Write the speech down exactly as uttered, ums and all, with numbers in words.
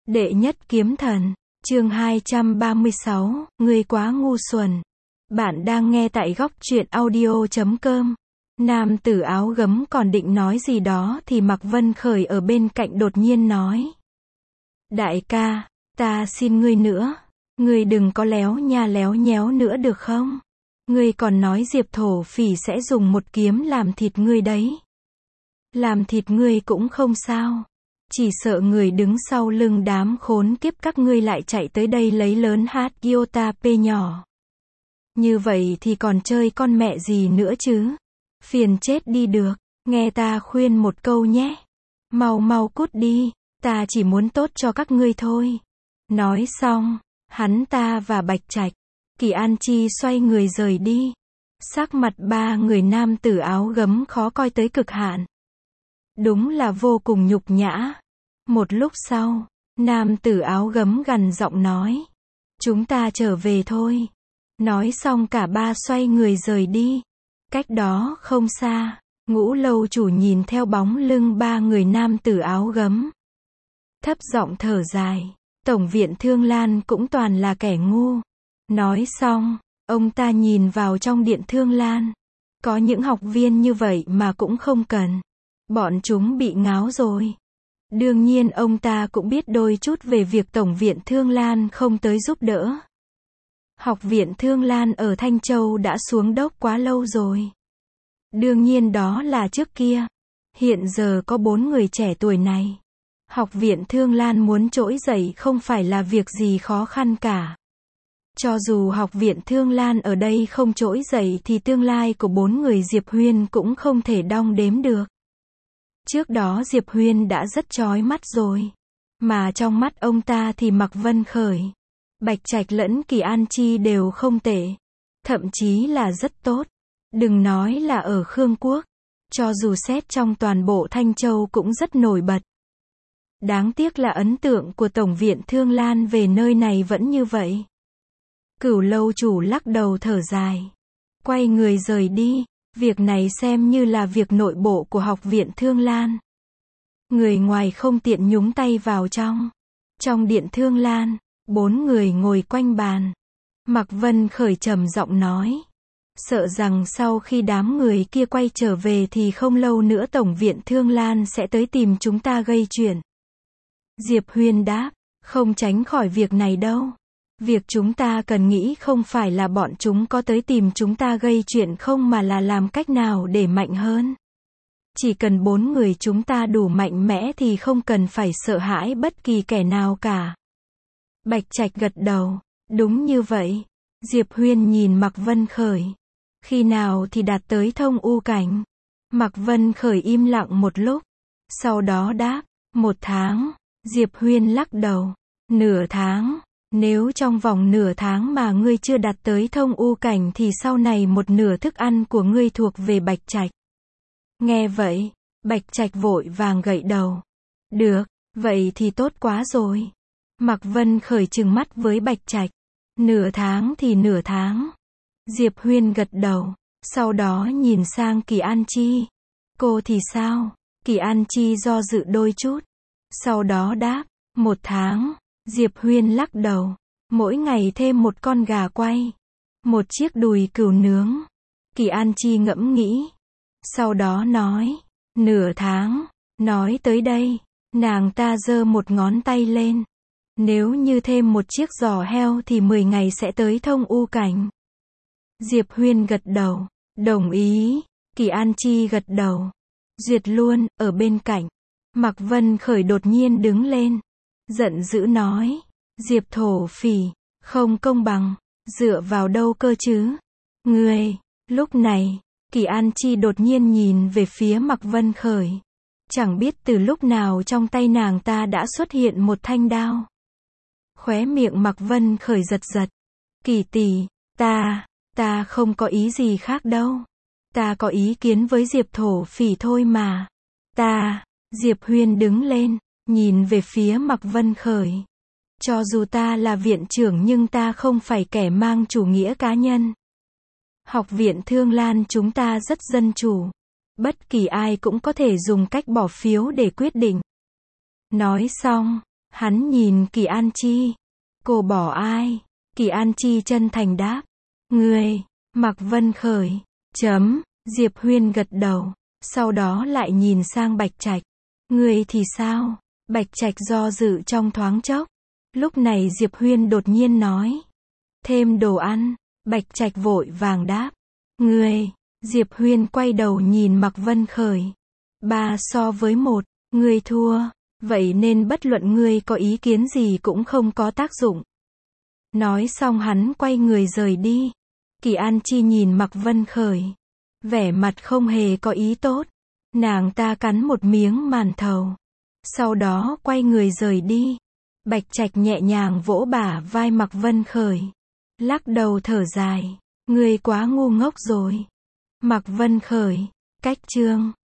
Đệ nhất kiếm thần, chương hai trăm ba mươi sáu, ngươi quá ngu xuẩn. Bạn đang nghe tại góc truyện audio chấm com. Nam tử áo gấm còn định nói gì đó thì Mạc Vân Khởi ở bên cạnh đột nhiên nói. Đại ca, ta xin ngươi nữa. Ngươi đừng có léo nha léo nhéo nữa được không? Ngươi còn nói Diệp thổ phỉ sẽ dùng một kiếm làm thịt ngươi đấy. Làm thịt ngươi cũng không sao. Chỉ sợ người đứng sau lưng đám khốn kiếp các ngươi lại chạy tới đây lấy lớn hát iota p nhỏ. Như vậy thì còn chơi con mẹ gì nữa chứ? Phiền chết đi được, nghe ta khuyên một câu nhé. Mau mau cút đi, ta chỉ muốn tốt cho các ngươi thôi. Nói xong, hắn ta và Bạch Trạch, Kỳ An Chi xoay người rời đi. Sắc mặt ba người nam tử áo gấm khó coi tới cực hạn. Đúng là vô cùng nhục nhã. Một lúc sau, nam tử áo gấm gằn giọng nói. Chúng ta trở về thôi. Nói xong cả ba xoay người rời đi. Cách đó không xa, Ngũ lâu chủ nhìn theo bóng lưng ba người nam tử áo gấm. Thấp giọng thở dài. Tổng viện Thương Lan cũng toàn là kẻ ngu. Nói xong, ông ta nhìn vào trong điện Thương Lan. Có những học viên như vậy mà cũng không cần. Bọn chúng bị ngáo rồi. Đương nhiên ông ta cũng biết đôi chút về việc Tổng viện Thương Lan không tới giúp đỡ. Học viện Thương Lan ở Thanh Châu đã xuống đốc quá lâu rồi. Đương nhiên đó là trước kia. Hiện giờ có bốn người trẻ tuổi này. Học viện Thương Lan muốn trỗi dậy không phải là việc gì khó khăn cả. Cho dù học viện Thương Lan ở đây không trỗi dậy thì tương lai của bốn người Diệp Huyên cũng không thể đong đếm được. Trước đó Diệp Huyên đã rất chói mắt rồi. Mà trong mắt ông ta thì Mạc Vân Khởi, Bạch Trạch lẫn Kỳ An Chi đều không tệ. Thậm chí là rất tốt. Đừng nói là ở Khương Quốc. Cho dù xét trong toàn bộ Thanh Châu cũng rất nổi bật. Đáng tiếc là ấn tượng của Tổng viện Thương Lan về nơi này vẫn như vậy. Cửu lâu chủ lắc đầu thở dài. Quay người rời đi. Việc này xem như là việc nội bộ của học viện Thương Lan. Người ngoài không tiện nhúng tay vào trong. Trong điện Thương Lan, bốn người ngồi quanh bàn. Mạc Vân Khởi trầm giọng nói. Sợ rằng sau khi đám người kia quay trở về thì không lâu nữa Tổng viện Thương Lan sẽ tới tìm chúng ta gây chuyện. Diệp Huyên đáp, không tránh khỏi việc này đâu. Việc chúng ta cần nghĩ không phải là bọn chúng có tới tìm chúng ta gây chuyện không mà là làm cách nào để mạnh hơn. Chỉ cần bốn người chúng ta đủ mạnh mẽ thì không cần phải sợ hãi bất kỳ kẻ nào cả. Bạch Trạch gật đầu, đúng như vậy. Diệp Huyên nhìn Mạc Vân Khởi. Khi nào thì đạt tới thông u cảnh? Mạc Vân Khởi im lặng một lúc. Sau đó đáp, một tháng. Diệp Huyên lắc đầu, nửa tháng. Nếu trong vòng nửa tháng mà ngươi chưa đạt tới thông u cảnh thì sau này một nửa thức ăn của ngươi thuộc về Bạch Trạch. Nghe vậy, Bạch Trạch vội vàng gật đầu. Được, vậy thì tốt quá rồi. Mạc Vân Khởi trừng mắt với Bạch Trạch. Nửa tháng thì nửa tháng. Diệp Huyên gật đầu, sau đó nhìn sang Kỳ An Chi. Cô thì sao? Kỳ An Chi do dự đôi chút. Sau đó đáp, một tháng. Diệp Huyên lắc đầu. Mỗi ngày thêm một con gà quay. Một chiếc đùi cừu nướng. Kỳ An Chi ngẫm nghĩ. Sau đó nói. Nửa tháng. Nói tới đây. Nàng ta giơ một ngón tay lên. Nếu như thêm một chiếc giò heo thì mười ngày sẽ tới thông u cảnh. Diệp Huyên gật đầu. Đồng ý. Kỳ An Chi gật đầu. Duyệt luôn, ở bên cạnh. Mạc Vân Khởi đột nhiên đứng lên. Giận dữ nói. Diệp thổ phỉ, không công bằng, dựa vào đâu cơ chứ? Ngươi, lúc này, Kỳ An Chi đột nhiên nhìn về phía Mạc Vân Khởi. Chẳng biết từ lúc nào trong tay nàng ta đã xuất hiện một thanh đao. Khóe miệng Mạc Vân Khởi giật giật. Kỳ tỷ, ta, ta không có ý gì khác đâu. Ta có ý kiến với Diệp thổ phỉ thôi mà. Ta, Diệp Huyên đứng lên. Nhìn về phía Mạc Vân Khởi. Cho dù ta là viện trưởng nhưng ta không phải kẻ mang chủ nghĩa cá nhân. Học viện Thương Lan chúng ta rất dân chủ. Bất kỳ ai cũng có thể dùng cách bỏ phiếu để quyết định. Nói xong, Hắn nhìn Kỳ An Chi. Cô bỏ ai? Kỳ An Chi chân thành đáp. Ngươi. Mạc Vân Khởi. Chấm. Diệp Huyên gật đầu. Sau đó lại nhìn sang Bạch Trạch. Ngươi thì sao? Bạch Trạch do dự trong thoáng chốc. Lúc này Diệp Huyên đột nhiên nói. Thêm đồ ăn. Bạch Trạch vội vàng đáp. Ngươi. Diệp Huyên quay đầu nhìn Mạc Vân Khởi. Ba so với một. Ngươi thua. Vậy nên bất luận ngươi có ý kiến gì cũng không có tác dụng. Nói xong hắn quay người rời đi. Kỳ An Chi nhìn Mạc Vân Khởi. Vẻ mặt không hề có ý tốt. Nàng ta cắn một miếng màn thầu. Sau đó quay người rời đi. Bạch Trạch nhẹ nhàng vỗ bả vai Mạc Vân Khởi. Lắc đầu thở dài. Ngươi quá ngu ngốc rồi. Mạc Vân Khởi. Cách chương